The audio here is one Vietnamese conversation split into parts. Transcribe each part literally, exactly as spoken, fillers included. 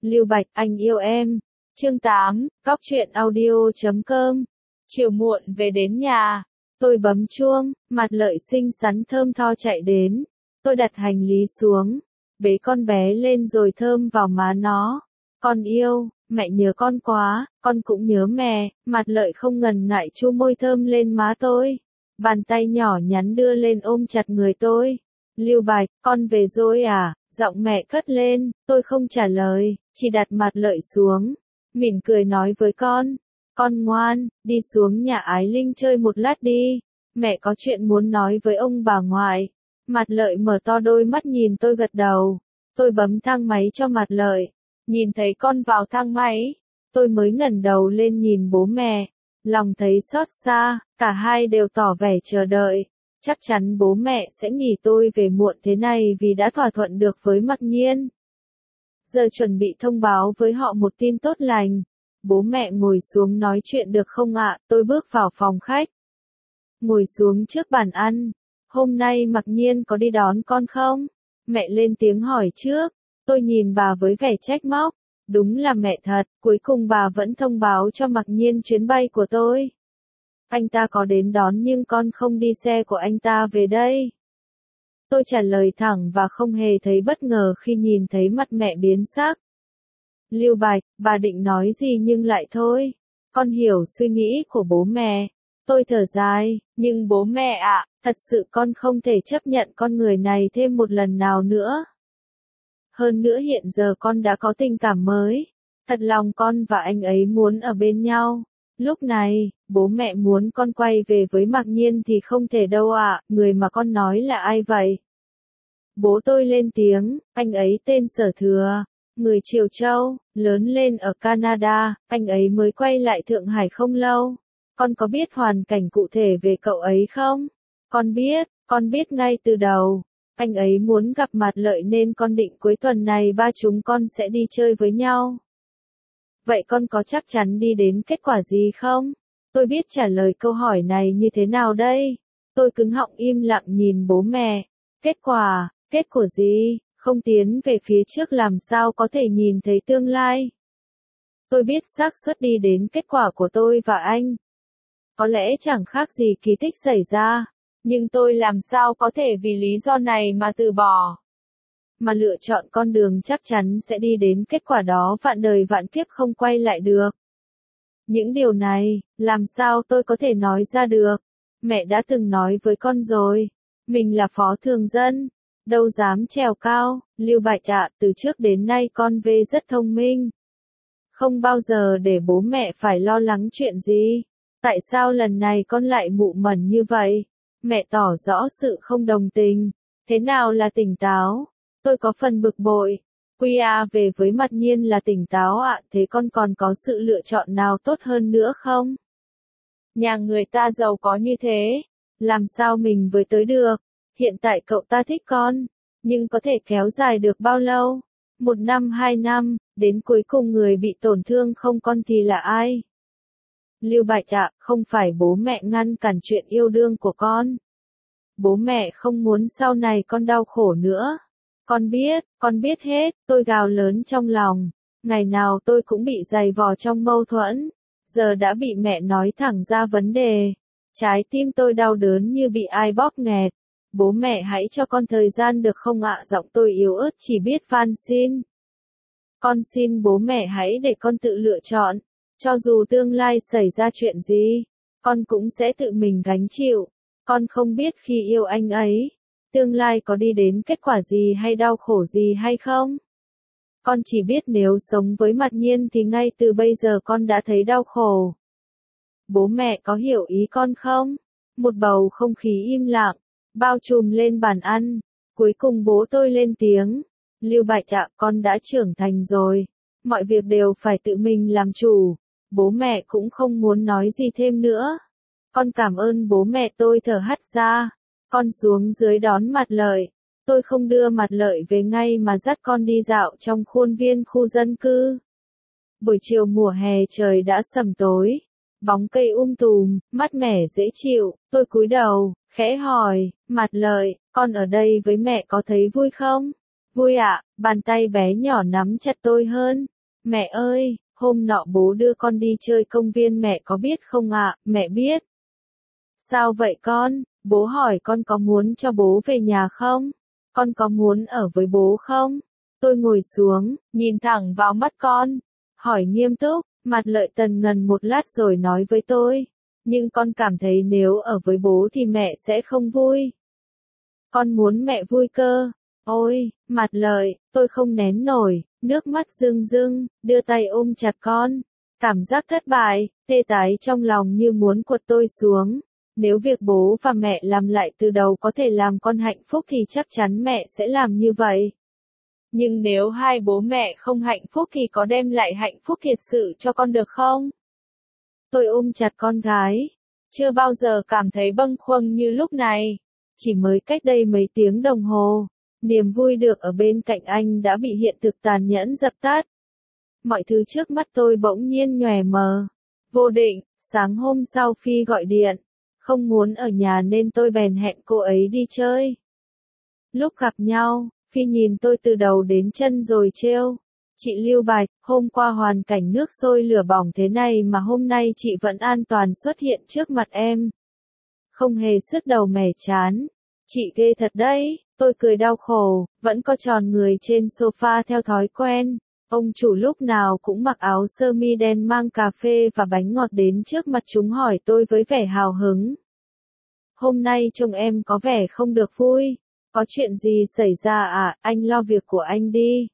Lưu Bạch, anh yêu em. Chương tám, Cóc truyện audio chấm com. Chiều muộn về đến nhà, tôi bấm chuông, Mặt Lợi xinh xắn thơm tho chạy đến. Tôi đặt hành lý xuống, bế con bé lên rồi thơm vào má nó. Con yêu, mẹ nhớ con quá, con cũng nhớ mẹ. Mặt Lợi không ngần ngại chu môi thơm lên má tôi. Bàn tay nhỏ nhắn đưa lên ôm chặt người tôi. Lưu Bạch, con về rồi à? Giọng mẹ cất lên, tôi không trả lời, chỉ đặt Mặt Lợi xuống. Mỉm cười nói với con, con ngoan, đi xuống nhà Ái Linh chơi một lát đi, mẹ có chuyện muốn nói với ông bà ngoại. Mặt Lợi mở to đôi mắt nhìn tôi gật đầu, tôi bấm thang máy cho Mặt Lợi, nhìn thấy con vào thang máy, tôi mới ngẩng đầu lên nhìn bố mẹ, lòng thấy xót xa, cả hai đều tỏ vẻ chờ đợi. Chắc chắn bố mẹ sẽ nghỉ tôi về muộn thế này vì đã thỏa thuận được với Mặc Nhiên. Giờ chuẩn bị thông báo với họ một tin tốt lành. Bố mẹ ngồi xuống nói chuyện được không ạ? Tôi bước vào phòng khách. Ngồi xuống trước bàn ăn. Hôm nay Mặc Nhiên có đi đón con không? Mẹ lên tiếng hỏi trước. Tôi nhìn bà với vẻ trách móc. Đúng là mẹ thật, cuối cùng bà vẫn thông báo cho Mặc Nhiên chuyến bay của tôi. Anh ta có đến đón nhưng con không đi xe của anh ta về đây. Tôi trả lời thẳng và không hề thấy bất ngờ khi nhìn thấy mặt mẹ biến sắc. Lưu Bạch, bà định nói gì nhưng lại thôi. Con hiểu suy nghĩ của bố mẹ. Tôi thở dài, nhưng bố mẹ ạ, thật sự con không thể chấp nhận con người này thêm một lần nào nữa. Hơn nữa hiện giờ con đã có tình cảm mới. Thật lòng con và anh ấy muốn ở bên nhau. Lúc này, bố mẹ muốn con quay về với Mặc Nhiên thì không thể đâu ạ, người mà con nói là ai vậy? Bố tôi lên tiếng, anh ấy tên Sở Thừa, người Triều Châu, lớn lên ở Canada, anh ấy mới quay lại Thượng Hải không lâu. Con có biết hoàn cảnh cụ thể về cậu ấy không? Con biết, con biết ngay từ đầu. Anh ấy muốn gặp Mặt Lợi nên con định cuối tuần này ba chúng con sẽ đi chơi với nhau. Vậy con có chắc chắn đi đến kết quả gì không? Tôi biết trả lời câu hỏi này như thế nào đây? Tôi cứng họng im lặng nhìn bố mẹ. Kết quả, kết quả gì? Không tiến về phía trước làm sao có thể nhìn thấy tương lai? Tôi biết xác suất đi đến kết quả của tôi và anh. Có lẽ chẳng khác gì kỳ tích xảy ra. Nhưng tôi làm sao có thể vì lý do này mà từ bỏ? Mà lựa chọn con đường chắc chắn sẽ đi đến kết quả đó vạn đời vạn kiếp không quay lại được. Những điều này, làm sao tôi có thể nói ra được? Mẹ đã từng nói với con rồi, mình là phó thường dân, đâu dám trèo cao. Lưu Bạch ạ, từ trước đến nay con về rất thông minh. Không bao giờ để bố mẹ phải lo lắng chuyện gì. Tại sao lần này con lại mụ mẩn như vậy? Mẹ tỏ rõ sự không đồng tình. Thế nào là tỉnh táo? Tôi có phần bực bội. Quy a về với Mặc Nhiên là tỉnh táo ạ, thế con còn có sự lựa chọn nào tốt hơn nữa không? Nhà người ta giàu có như thế, làm sao mình với tới được? Hiện tại cậu ta thích con, nhưng có thể kéo dài được bao lâu? Một năm hai năm, đến cuối cùng người bị tổn thương không con thì là ai? Lưu Bạch ạ, không phải bố mẹ ngăn cản chuyện yêu đương của con. Bố mẹ không muốn sau này con đau khổ nữa. Con biết, con biết hết, tôi gào lớn trong lòng. Ngày nào tôi cũng bị giày vò trong mâu thuẫn. Giờ đã bị mẹ nói thẳng ra vấn đề. Trái tim tôi đau đớn như bị ai bóp nghẹt. Bố mẹ hãy cho con thời gian được không ạ? Giọng tôi yếu ớt chỉ biết van xin. Con xin bố mẹ hãy để con tự lựa chọn. Cho dù tương lai xảy ra chuyện gì, con cũng sẽ tự mình gánh chịu. Con không biết khi yêu anh ấy, tương lai có đi đến kết quả gì hay đau khổ gì hay không? Con chỉ biết nếu sống với Mặc Nhiên thì ngay từ bây giờ con đã thấy đau khổ. Bố mẹ có hiểu ý con không? Một bầu không khí im lặng, bao trùm lên bàn ăn. Cuối cùng bố tôi lên tiếng. Lưu Bạch ạ, con đã trưởng thành rồi. Mọi việc đều phải tự mình làm chủ. Bố mẹ cũng không muốn nói gì thêm nữa. Con cảm ơn bố mẹ. Tôi thở hắt ra. Con xuống dưới đón Mặt Lợi. Tôi không đưa Mặt Lợi về ngay mà dắt con đi dạo trong khuôn viên khu dân cư. Buổi chiều mùa hè trời đã sầm tối. Bóng cây um tùm, mát mẻ dễ chịu. Tôi cúi đầu, khẽ hỏi, Mặt Lợi, con ở đây với mẹ có thấy vui không? Vui ạ, bàn tay bé nhỏ nắm chặt tôi hơn. Mẹ ơi, hôm nọ bố đưa con đi chơi công viên mẹ có biết không ạ? Mẹ biết. Sao vậy con? Bố hỏi con có muốn cho bố về nhà không? Con có muốn ở với bố không? Tôi ngồi xuống, nhìn thẳng vào mắt con, hỏi nghiêm túc, mặt Lợi Tần ngần một lát rồi nói với tôi. Nhưng con cảm thấy nếu ở với bố thì mẹ sẽ không vui. Con muốn mẹ vui cơ. Ôi, mặt Lợi, tôi không nén nổi, nước mắt rưng rưng, đưa tay ôm chặt con. Cảm giác thất bại, tê tái trong lòng như muốn quật tôi xuống. Nếu việc bố và mẹ làm lại từ đầu có thể làm con hạnh phúc thì chắc chắn mẹ sẽ làm như vậy. Nhưng nếu hai bố mẹ không hạnh phúc thì có đem lại hạnh phúc thiệt sự cho con được không? Tôi ôm chặt con gái. Chưa bao giờ cảm thấy bâng khuâng như lúc này. Chỉ mới cách đây mấy tiếng đồng hồ, niềm vui được ở bên cạnh anh đã bị hiện thực tàn nhẫn dập tắt. Mọi thứ trước mắt tôi bỗng nhiên nhòe mờ. Vô định, sáng hôm sau Phi gọi điện. Không muốn ở nhà nên tôi bèn hẹn cô ấy đi chơi. Lúc gặp nhau, Phi nhìn tôi từ đầu đến chân rồi trêu. Chị Lưu Bạch, hôm qua hoàn cảnh nước sôi lửa bỏng thế này mà hôm nay chị vẫn an toàn xuất hiện trước mặt em. Không hề sứt đầu mẻ chán. Chị ghê thật đấy, tôi cười đau khổ, vẫn có tròn người trên sofa theo thói quen. Ông chủ lúc nào cũng mặc áo sơ mi đen mang cà phê và bánh ngọt đến trước mặt chúng hỏi tôi với vẻ hào hứng. Hôm nay trông em có vẻ không được vui. Có chuyện gì xảy ra à, anh lo việc của anh đi.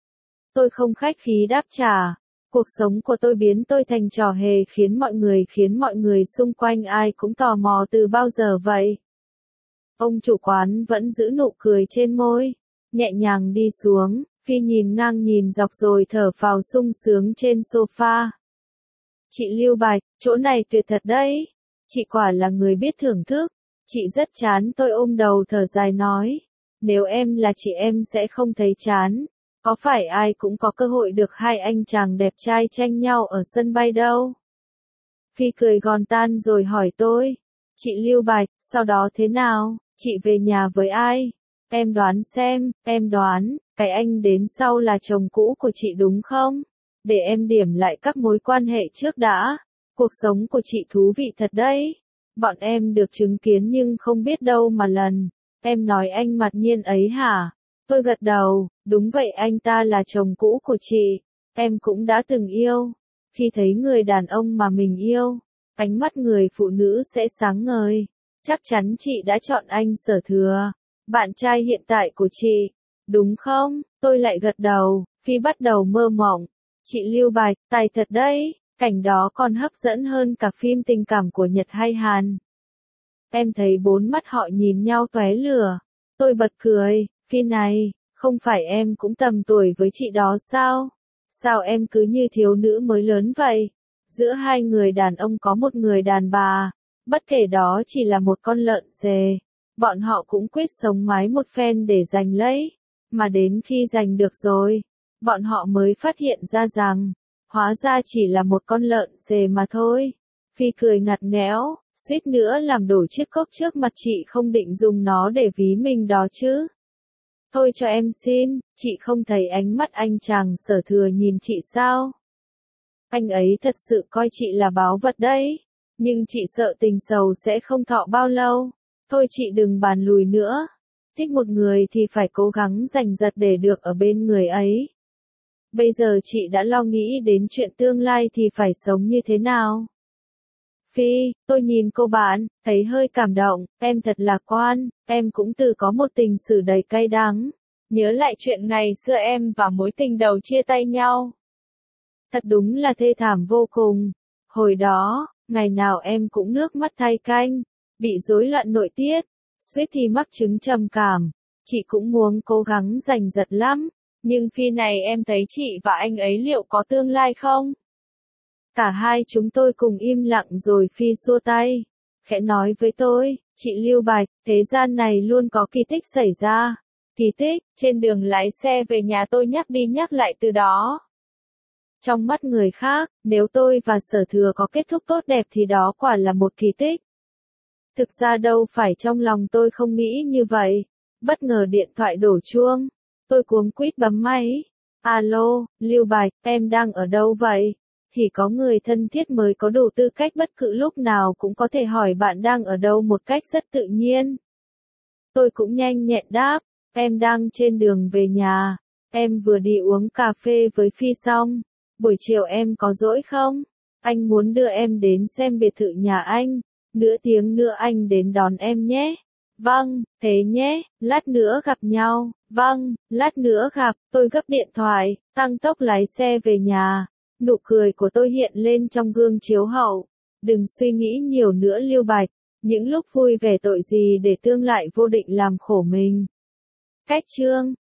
Tôi không khách khí đáp trả. Cuộc sống của tôi biến tôi thành trò hề khiến mọi người khiến mọi người xung quanh ai cũng tò mò từ bao giờ vậy. Ông chủ quán vẫn giữ nụ cười trên môi. Nhẹ nhàng đi xuống, Phi nhìn ngang nhìn dọc rồi thở phào sung sướng trên sofa. Chị Lưu Bạch, chỗ này tuyệt thật đấy. Chị quả là người biết thưởng thức. Chị rất chán, tôi ôm đầu thở dài nói. Nếu em là chị em sẽ không thấy chán. Có phải ai cũng có cơ hội được hai anh chàng đẹp trai tranh nhau ở sân bay đâu. Phi cười gòn tan rồi hỏi tôi. Chị Lưu Bạch, sau đó thế nào? Chị về nhà với ai? Em đoán xem, em đoán, cái anh đến sau là chồng cũ của chị đúng không? Để em điểm lại các mối quan hệ trước đã. Cuộc sống của chị thú vị thật đấy. Bọn em được chứng kiến nhưng không biết đâu mà lần. Em nói anh mặt nhiên ấy hả? Tôi gật đầu, đúng vậy, anh ta là chồng cũ của chị. Em cũng đã từng yêu. Khi thấy người đàn ông mà mình yêu, ánh mắt người phụ nữ sẽ sáng ngời. Chắc chắn chị đã chọn anh Sở Thừa, bạn trai hiện tại của chị. Đúng không? Tôi lại gật đầu. Phi bắt đầu mơ mộng. Chị Lưu Bạch, tài thật đấy. Cảnh đó còn hấp dẫn hơn cả phim tình cảm của Nhật hay Hàn. Em thấy bốn mắt họ nhìn nhau tóe lửa. Tôi bật cười. Phi này, không phải em cũng tầm tuổi với chị đó sao? Sao em cứ như thiếu nữ mới lớn vậy? Giữa hai người đàn ông có một người đàn bà. Bất kể đó chỉ là một con lợn xề. Bọn họ cũng quyết sống mái một phen để giành lấy. Mà đến khi giành được rồi, bọn họ mới phát hiện ra rằng, hóa ra chỉ là một con lợn xề mà thôi. Phi cười ngặt nghẽo, suýt nữa làm đổ chiếc cốc trước mặt chị, không định dùng nó để ví mình đó chứ. Thôi cho em xin, chị không thấy ánh mắt anh chàng Sở Thừa nhìn chị sao? Anh ấy thật sự coi chị là báu vật đấy. Nhưng chị sợ tình sầu sẽ không thọ bao lâu. Thôi chị đừng bàn lùi nữa. Thích một người thì phải cố gắng giành giật để được ở bên người ấy. Bây giờ chị đã lo nghĩ đến chuyện tương lai thì phải sống như thế nào? Phi, tôi nhìn cô bạn, thấy hơi cảm động, em thật lạc quan, em cũng từng có một tình sử đầy cay đắng. Nhớ lại chuyện ngày xưa em và mối tình đầu chia tay nhau. Thật đúng là thê thảm vô cùng. Hồi đó, ngày nào em cũng nước mắt thay canh, bị rối loạn nội tiết, suýt thì mắc chứng trầm cảm. Chị cũng muốn cố gắng giành giật lắm, nhưng Phi này em thấy chị và anh ấy liệu có tương lai không? Cả hai chúng tôi cùng im lặng rồi Phi xua tay, khẽ nói với tôi, chị Lưu Bạch, thế gian này luôn có kỳ tích xảy ra. Kỳ tích, trên đường lái xe về nhà tôi nhắc đi nhắc lại từ đó. Trong mắt người khác, nếu tôi và Sở Thừa có kết thúc tốt đẹp thì đó quả là một kỳ tích. Thực ra đâu phải, trong lòng tôi không nghĩ như vậy. Bất ngờ điện thoại đổ chuông. Tôi cuống quýt bấm máy. Alo, Lưu Bạch, em đang ở đâu vậy? Thì có người thân thiết mới có đủ tư cách bất cứ lúc nào cũng có thể hỏi bạn đang ở đâu một cách rất tự nhiên. Tôi cũng nhanh nhẹn đáp, em đang trên đường về nhà. Em vừa đi uống cà phê với Phi xong. Buổi chiều em có rỗi không? Anh muốn đưa em đến xem biệt thự nhà anh. Nửa tiếng nữa anh đến đón em nhé. Vâng, thế nhé, lát nữa gặp nhau. Vâng, lát nữa gặp. Tôi gấp điện thoại, tăng tốc lái xe về nhà. Nụ cười của tôi hiện lên trong gương chiếu hậu. Đừng suy nghĩ nhiều nữa Lưu Bạch. Những lúc vui vẻ tội gì để tương lại vô định làm khổ mình. Cách chương